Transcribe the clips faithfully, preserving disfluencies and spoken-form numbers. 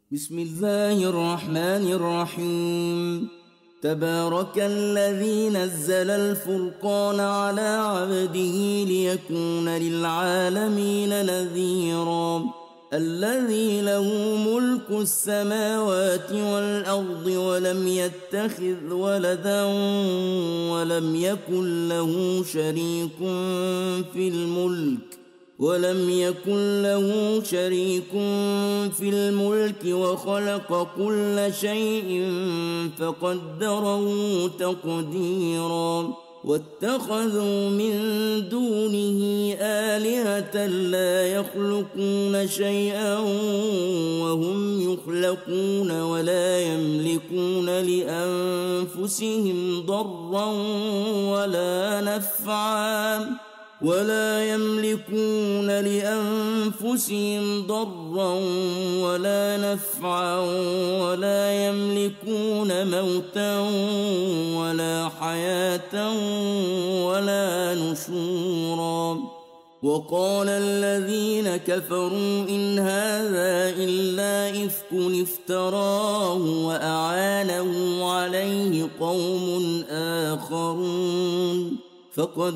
بسم الله الرحمن الرحيم. تبارك الذي نزل الفرقان على عبده ليكون للعالمين نذيرا. الذي له ملك السماوات والأرض ولم يتخذ ولدا ولم يكن له شريك في الملك ولم يكن له شريك في الملك وخلق كل شيء فقدره تقديرا. واتخذوا من دونه آلهة لا يخلقون شيئا وهم يخلقون ولا يملكون لأنفسهم ضرا ولا نفعا ولا يملكون لأنفسهم ضرا ولا نفعا ولا يملكون موتا ولا حياة ولا نشورا. وقال الذين كفروا إن هذا إلا إفك افتراه وأعانه عليه قوم آخرون فقد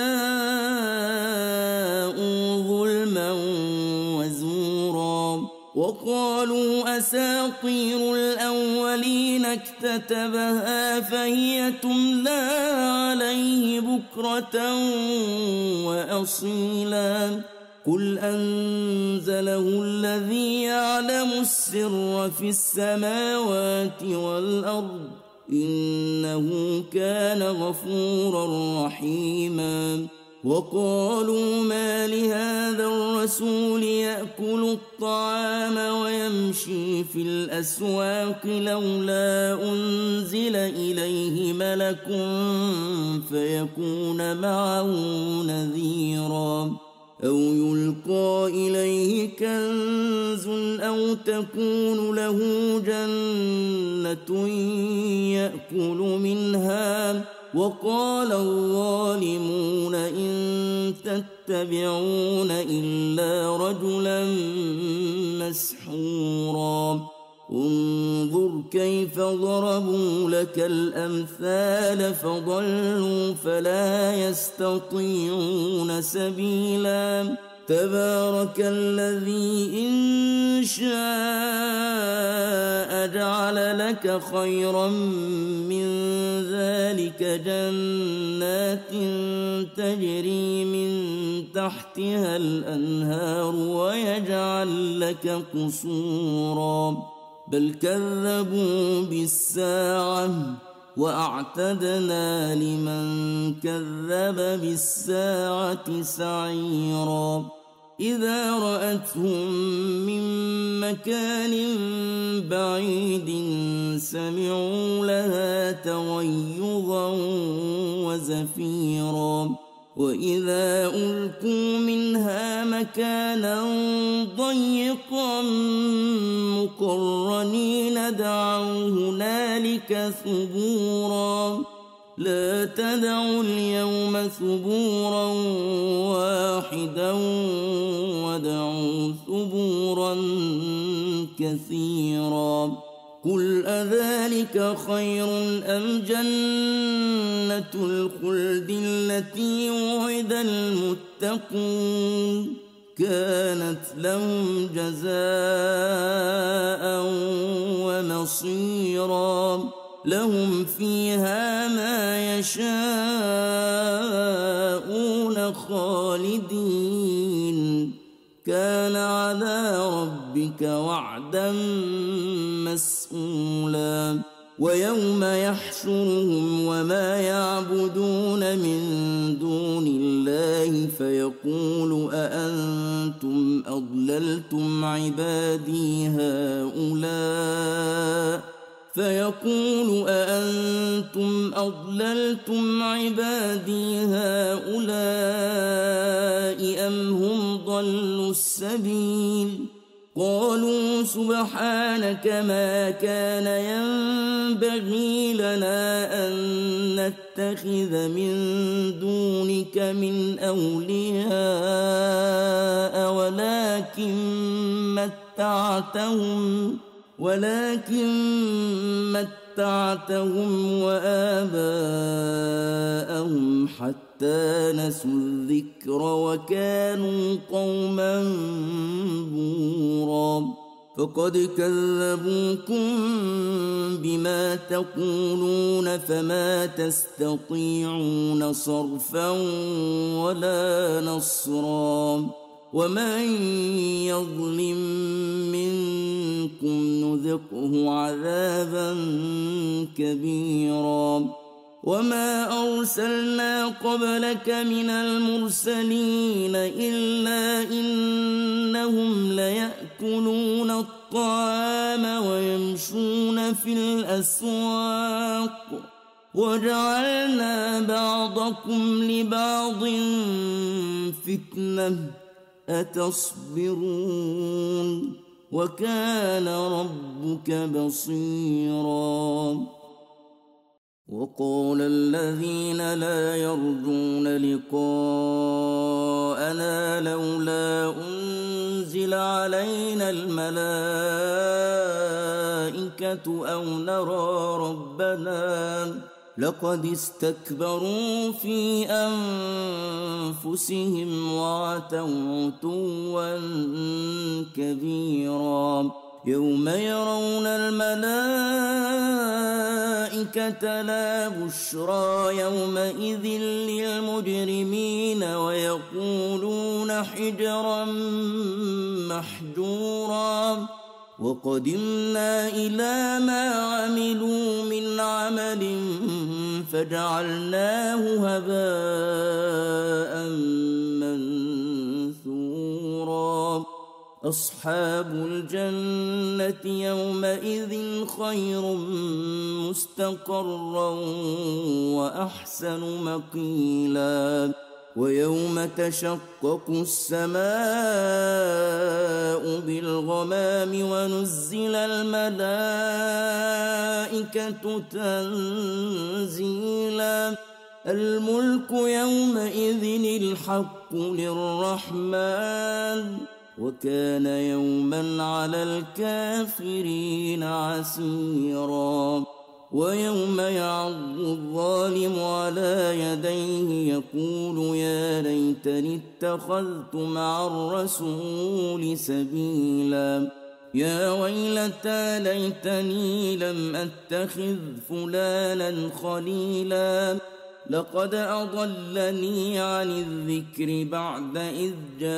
جاءوا ظلما وزورا. وقالوا أساطير الأولين اكتتبها فهي تملى عليه بكرة وأصيلا. قل أنزله الذي يعلم السر في السماوات والأرض إنه كان غفورا رحيما. وقالوا ما لهذا الرسول يأكل الطعام ويمشي في الأسواق لولا أنزل إليه ملك فيكون معه نذيرا أو يلقى إليه كنز أو تكون له جنة يأكل منها. وقال الظالمون إن تتبعون إلا رجلا مسحورا. انظر كيف ضربوا لك الأمثال فضلوا فلا يستطيعون سبيلا. تبارك الذي إن شاء جعل لك خيرا من ذلك جنات تجري من تحتها الأنهار ويجعل لك قصورا بل كذبوا بالساعة وأعتدنا لمن كذب بالساعة سعيرا. إذا رأتهم من مكان بعيد سمعوا لها تغيظا وزفيرا. وإذا ألقوا منها مكانا ضيقا مقرنين دعوا هنالك ثبورا. لا تدعوا اليوم ثبورا واحدا ودعوا ثبورا كثيرا. قل أذلك خير أم جنة الخلد التي وعد المتقون كانت لهم جزاء ومصيرا. لهم فيها ما يشاءون خالدين كان على ربك وعدا مسئولا. ويوم يحشرهم وما يعبدون من دون الله فيقول أأنتم أضللتم عبادي هؤلاء فيقول أأنتم أضللتم عبادي هؤلاء أم هم ضلوا السبيل. قالوا سبحانك ما كان ينبغي لنا أن نتخذ من دونك من أولياء ولكن متعتهم ولكن متعتهم وآباءهم حتى نسوا الذكر وكانوا قوما بورا فقد كذبوكم بما تقولون فما تستطيعون صرفا ولا نصرا ومن يظلم منكم نذقه عذابا كبيرا وما أرسلنا قبلك من المرسلين إلا إنهم ليأكلون الطعام ويمشون في الأسواق وجعلنا بعضكم لبعض فتنة أتصبرون وكان ربك بصيرا وقال الذين لا يرجون لقاءنا لولا أنزل علينا الملائكة أو نرى ربنا لقد استكبروا في أنفسهم وعتوا عتوا كبيرا يوم يرون الملائكة لا بشرى يومئذ للمجرمين ويقولون حجرا محجورا وقدمنا إلى ما عملوا من عمل فجعلناه هباء منثورا أصحاب الجنة يومئذ خير مستقرا وأحسن مقيلا ويوم تشقق السماء بالغمام ونزل الملائكة تنزيلا الملك يومئذ الحق للرحمن وكان يوما على الكافرين عسيرا ويوم يعض الظالم على يديه يقول يا ليتني اتخذت مع الرسول سبيلا يا ويلتى ليتني لم أتخذ فلانا خليلا لقد أضلني عن الذكر بعد إذ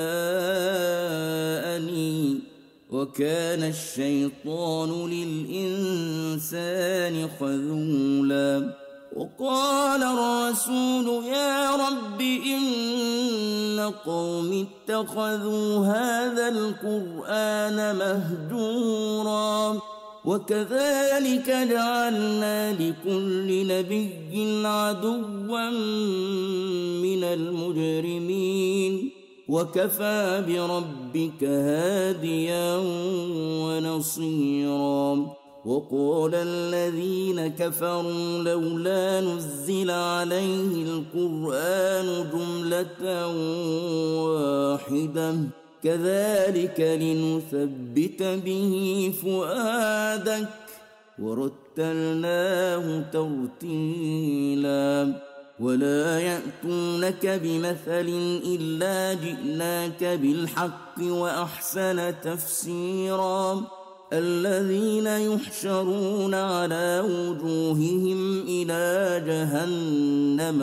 جاءني وكان الشيطان للإنسان خذولا وقال الرسول يا رب إن قوم اتخذوا هذا القرآن مهجورا وكذلك جعلنا لكل نبي عدوا من المجرمين وكفى بربك هاديا ونصيرا وقال الذين كفروا لولا نزل عليه القرآن جملة واحدة كذلك لنثبت به فؤادك ورتلناه ترتيلا ولا يأتونك بمثل إلا جئناك بالحق وأحسن تفسيرا الذين يحشرون على وجوههم إلى جهنم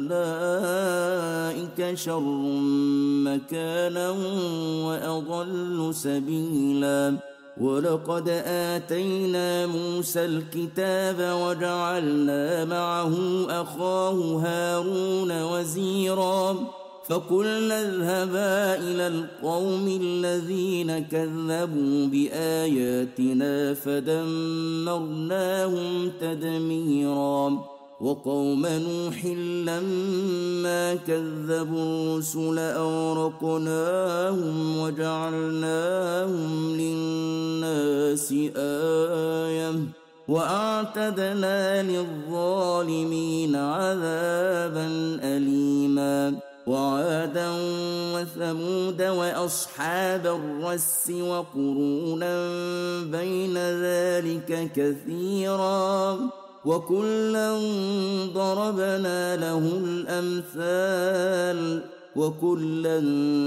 أولئك شر مكانا وأضل سبيلا ولقد آتينا موسى الكتاب وجعلنا معه أخاه هارون وزيرا فقلنا اذهبا إلى القوم الذين كذبوا بآياتنا فدمرناهم تدميرا وقوم نوح لما كذبوا الرسل أغرقناهم وجعلناهم للناس آية وأعتدنا للظالمين عذابا أليما وعادا وثمود وأصحاب الرس وقرونا بين ونسيناك كثيرا وكلا ضربنا له الأمثال وكلا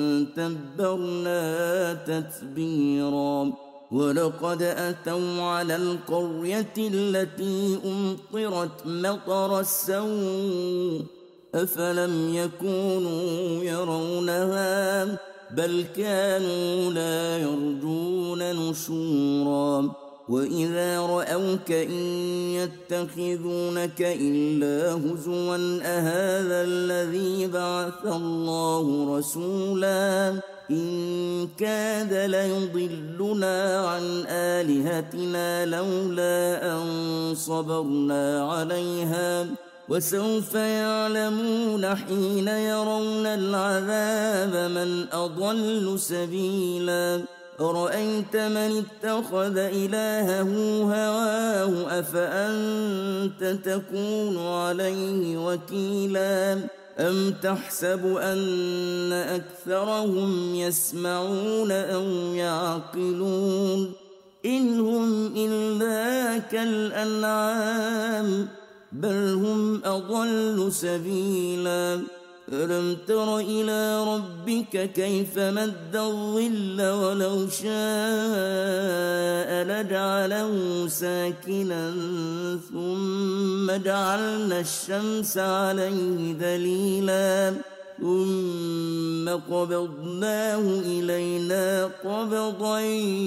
تبرنا تتبيرا ولقد أتوا على القرية التي أمطرت مطر السوء أفلم يكونوا يرونها بل كانوا لا يرجون نشورا وإذا رأوك إن يتخذونك إلا هزوا أهذا الذي بعث الله رسولا إن كاد ليضلنا عن آلهتنا لولا أن صبرنا عليها وسوف يعلمون حين يرون العذاب من أضل سبيلا أرأيت من اتخذ إلهه هواه أفأنت تكون عليه وكيلا أم تحسب أن أكثرهم يسمعون أو يعقلون إن هم إلا كالأنعام بل هم أضل سبيلا ألم تر إلى ربك كيف مد الظل ولو شاء لجعله ساكنا ثم جعلنا الشمس عليه دليلا ثم قبضناه إلينا قبضا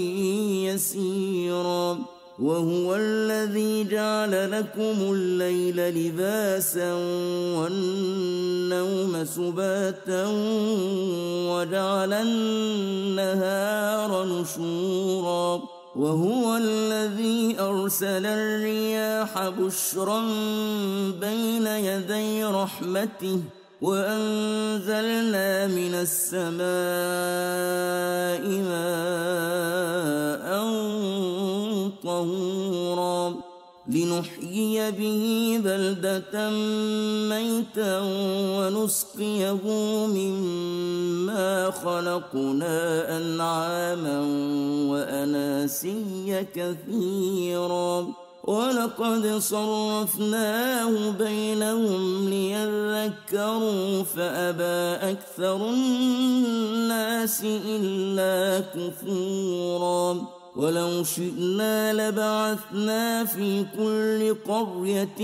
يسيرا وهو الذي جعل لكم الليل لباسا والنوم سباتا وجعل النهار نشورا وهو الذي أرسل الرياح بشرا بين يدي رحمته وأنزلنا من السماء ماء طهورا لنحيي به بلدة ميتا ونسقيه مما خلقنا أنعاما وأناسيا كثيرا ولقد صرفناه بينهم ليذكروا فأبى أكثر الناس إلا كفورا ولو شئنا لبعثنا في كل قرية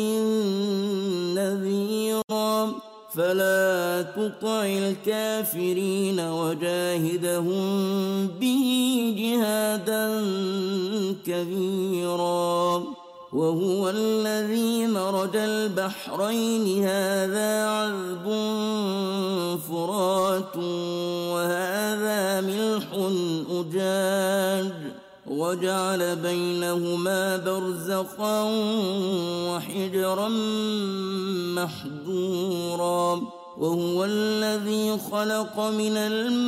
نذيرا فلا تطع الكافرين وجاهدهم به جهادا كبيرا وهو الذي مرج البحرين هذا عذب فرات وهذا ملح أجاج وجعل بينهما برزخا وحجرا محجورا وهو الذي خلق من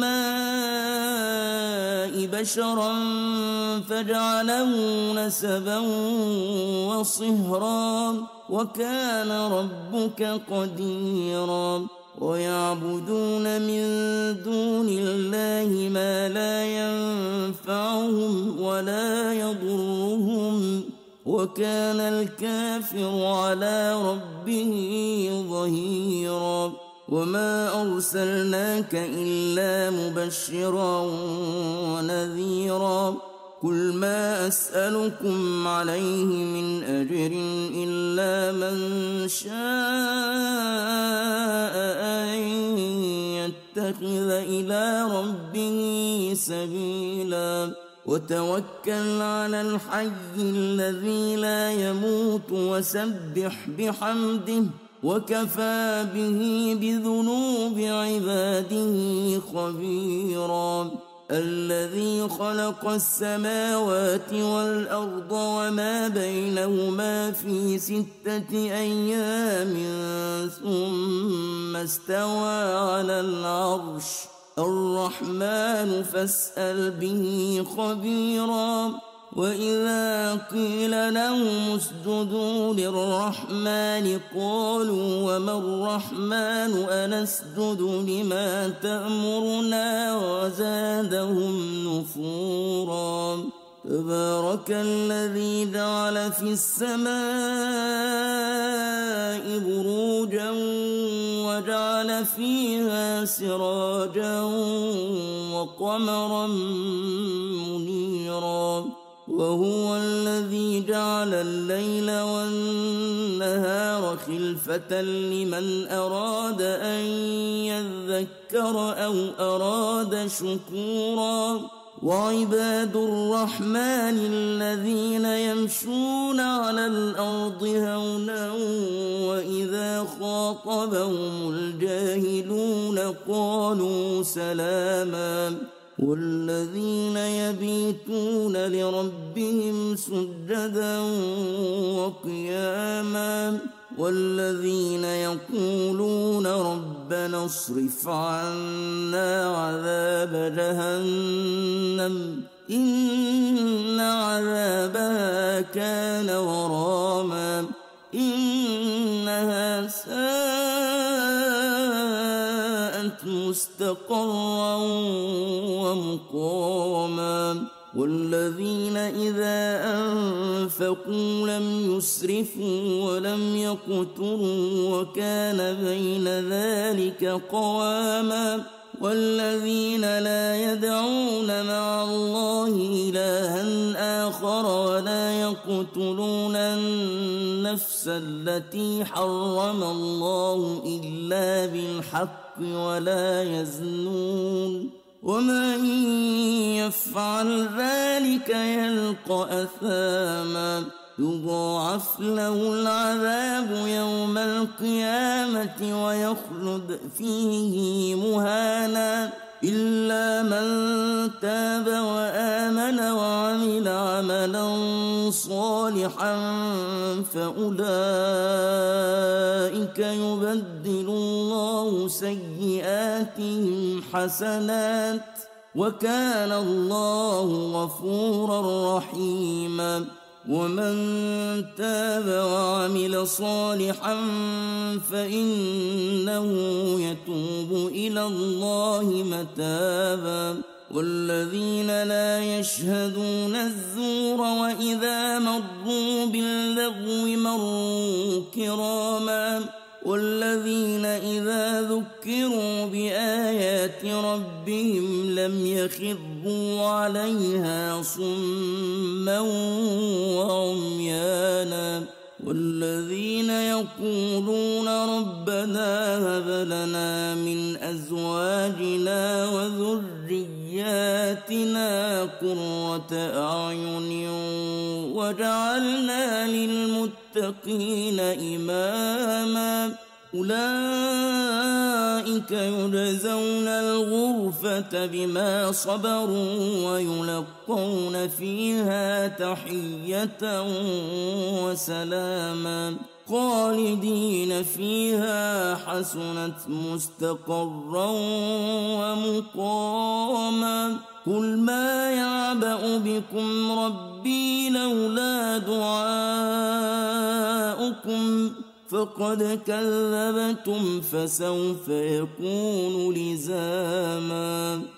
الماء بشرا فجعله نسبا وصهرا وكان ربك قديرا ويعبدون من دون الله ما لا ينفعهم ولا يضرهم وكان الكافر على ربه ظهيرا وما أرسلناك إلا مبشرا ونذيرا قل ما أسألكم عليه من أجر إلا من شاء أن يتخذ إلى ربه سبيلا وتوكل على الحي الذي لا يموت وسبح بحمده وكفى به بذنوب عباده خبيرا الذي خلق السماوات والأرض وما بينهما في ستة أيام ثم استوى على العرش الرحمن فاسأل به خبيرا وإذا قيل لهم اسجدوا للرحمن قالوا وما الرحمن أنسجد لما تأمرنا وزادهم نفورا تبارك الذي جعل في السماء بروجا وجعل فيها سراجا وقمرا منيرا وهو الذي جعل الليل والنهار خلفة لمن أراد أن يذكر أو أراد شكورا وعباد الرحمن الذين يمشون على الأرض هونا وإذا خاطبهم الجاهلون قالوا سلاما والذين يبيتون لربهم سجدا وقياما والذين يقولون ربنا اصرف عنا عذاب جهنم إن عذابها كان غراما إنها ساءت مستقرا ومقاما والذين إذا أنفقوا لم يسرفوا ولم يقتروا وكان بين ذلك قواما والذين لا يدعون مع الله إلها آخر ولا يقتلون النفس التي حرم الله إلا بالحق ولا يزنون ومن يفعل ذلك يلقى أثاما يضاعف له العذاب يوم القيامة ويخلد فيه مهانا إلا من تاب وآمن وعمل عملا صالحا فأولئك يبدل الله سيئاتهم حسنات وكان الله غفورا رحيما ومن تاب وعمل صالحا فإنه يتوب إلى الله متابا والذين لا يشهدون الزور وإذا مروا باللغو مروا كراما والذين إذا ذكروا بآيات ربهم لم يخروا عليها صما وعميانا والذين يقولون ربنا هب لنا من أزواجنا وذرياتنا قرة أعين وجعلنا للمتقين إماما أولئك يجزون الغرفة بما صبروا ويلقون فيها تحية وسلاما خالدين فيها حسنت مستقرا ومقاما قل ما يعبأ بكم ربي لولا دعاؤكم فقد كذبتم فسوف يكون لزاما